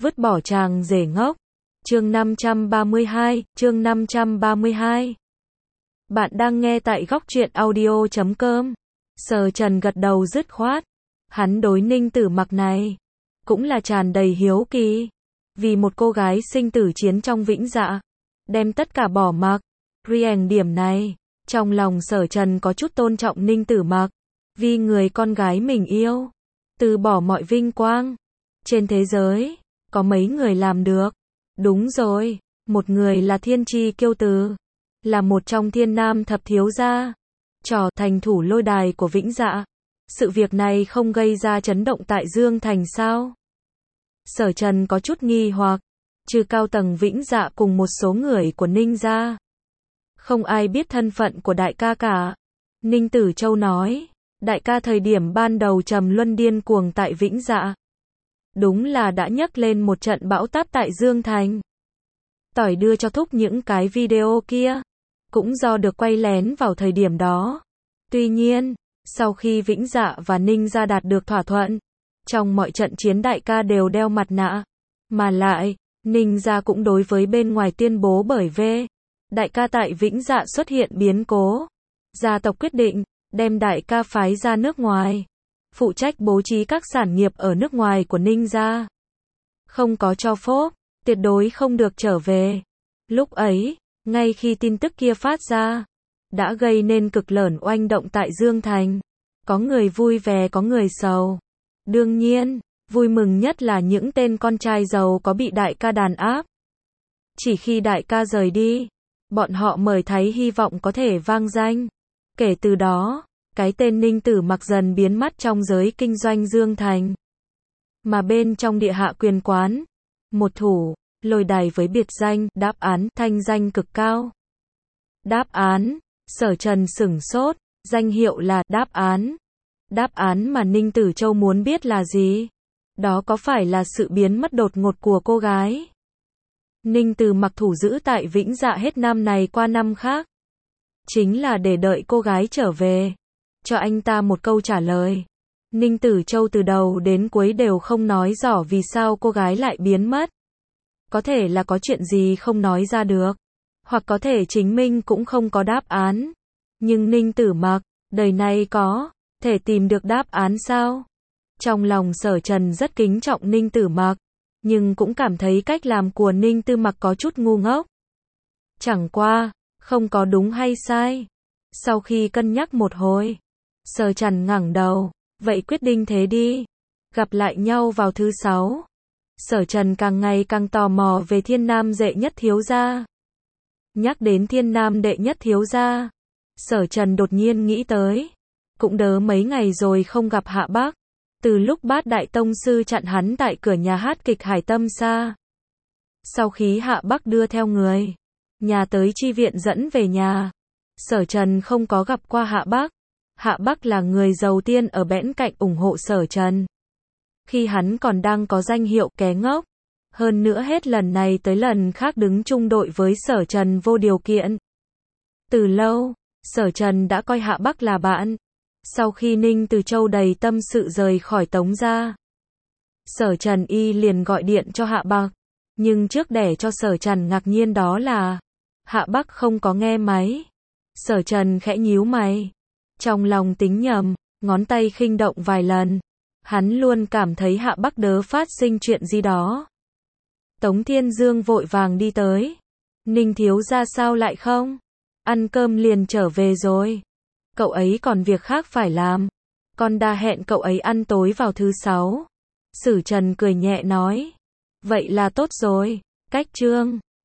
vứt bỏ chàng rể ngốc. Chương 532, Bạn đang nghe tại góc truyện audio.com. Sở Trần gật đầu dứt khoát. Hắn đối Ninh Tử Mặc này cũng là tràn đầy hiếu kỳ. Vì một cô gái sinh tử chiến trong Vĩnh Dạ, đem tất cả bỏ mặc. Riêng điểm này, trong lòng Sở Trần có chút tôn trọng Ninh Tử Mặc, vì người con gái mình yêu, từ bỏ mọi vinh quang. Trên thế giới, có mấy người làm được. Đúng rồi, một người là thiên tri kiêu tử, là một trong thiên nam thập thiếu gia, trở thành thủ lôi đài của Vĩnh Dạ. Sự việc này không gây ra chấn động tại Dương Thành sao? Sở Trần có chút nghi hoặc, trừ cao tầng Vĩnh Dạ cùng một số người của Ninh gia, không ai biết thân phận của đại ca cả. Ninh Tử Châu nói, đại ca thời điểm ban đầu trầm luân điên cuồng tại Vĩnh Dạ, đúng là đã nhấc lên một trận bão táp tại Dương Thành. Tỏi đưa cho Thúc những cái video kia, cũng do được quay lén vào thời điểm đó. Tuy nhiên, sau khi Vĩnh Dạ và Ninh gia đạt được thỏa thuận, trong mọi trận chiến đại ca đều đeo mặt nạ. Mà lại, Ninh gia cũng đối với bên ngoài tuyên bố bởi về đại ca tại Vĩnh Dạ xuất hiện biến cố. Gia tộc quyết định, đem đại ca phái ra nước ngoài, phụ trách bố trí các sản nghiệp ở nước ngoài của Ninh gia. Không có cho phép, tuyệt đối không được trở về. Lúc ấy, ngay khi tin tức kia phát ra, đã gây nên cực lớn oanh động tại Dương Thành. Có người vui vẻ có người sầu. Đương nhiên, vui mừng nhất là những tên con trai giàu có bị đại ca đàn áp. Chỉ khi đại ca rời đi, bọn họ mới thấy hy vọng có thể vang danh. Kể từ đó, cái tên Ninh Tử Mặc dần biến mất trong giới kinh doanh Dương Thành. Mà bên trong địa hạ quyền quán, một thủ lôi đài với biệt danh đáp án thanh danh cực cao. Đáp án, Sở Trần sửng sốt, danh hiệu là đáp án. Đáp án mà Ninh Tử Châu muốn biết là gì? Đó có phải là sự biến mất đột ngột của cô gái Ninh Tử Mặc thủ giữ tại Vĩnh Dạ hết năm này qua năm khác? Chính là để đợi cô gái trở về, cho anh ta một câu trả lời. Ninh Tử Châu từ đầu đến cuối đều không nói rõ vì sao cô gái lại biến mất. Có thể là có chuyện gì không nói ra được, hoặc có thể chính mình cũng không có đáp án. Nhưng Ninh Tử Mặc, đời này có thể tìm được đáp án sao? Trong lòng Sở Trần rất kính trọng Ninh Tử Mặc, nhưng cũng cảm thấy cách làm của Ninh Tử Mặc có chút ngu ngốc. Chẳng qua, không có đúng hay sai. Sau khi cân nhắc một hồi, Sở Trần ngẩng đầu, vậy quyết định thế đi. Gặp lại nhau vào thứ 6. Sở Trần càng ngày càng tò mò về thiên nam đệ nhất thiếu gia. Nhắc đến thiên nam đệ nhất thiếu gia, Sở Trần đột nhiên nghĩ tới, cũng đỡ mấy ngày rồi không gặp Hạ Bắc. Từ lúc Bát Đại Tông Sư chặn hắn tại cửa nhà hát kịch Hải Tâm Sa. Sau khi Hạ Bắc đưa theo người nhà tới chi viện dẫn về nhà, Sở Trần không có gặp qua Hạ Bắc. Hạ Bắc là người đầu tiên ở bên cạnh ủng hộ Sở Trần, khi hắn còn đang có danh hiệu kẻ ngốc. Hơn nữa hết lần này tới lần khác đứng chung đội với Sở Trần vô điều kiện. Từ lâu, Sở Trần đã coi Hạ Bắc là bạn. Sau khi Ninh Tử Châu đầy tâm sự rời khỏi Tống gia, Sở Trần liền gọi điện cho Hạ Bắc. Nhưng trước để cho Sở Trần ngạc nhiên đó là Hạ Bắc không có nghe máy. Sở Trần khẽ nhíu mày, trong lòng tính nhầm, ngón tay khinh động vài lần. Hắn luôn cảm thấy Hạ Bắc đớ phát sinh chuyện gì đó. Tống Thiên Dương vội vàng đi tới. Ninh thiếu gia sao lại không? Ăn cơm liền trở về rồi. Cậu ấy còn việc khác phải làm. Con đã hẹn cậu ấy ăn tối vào thứ 6. Sở Trần cười nhẹ nói. Vậy là tốt rồi. Cách chương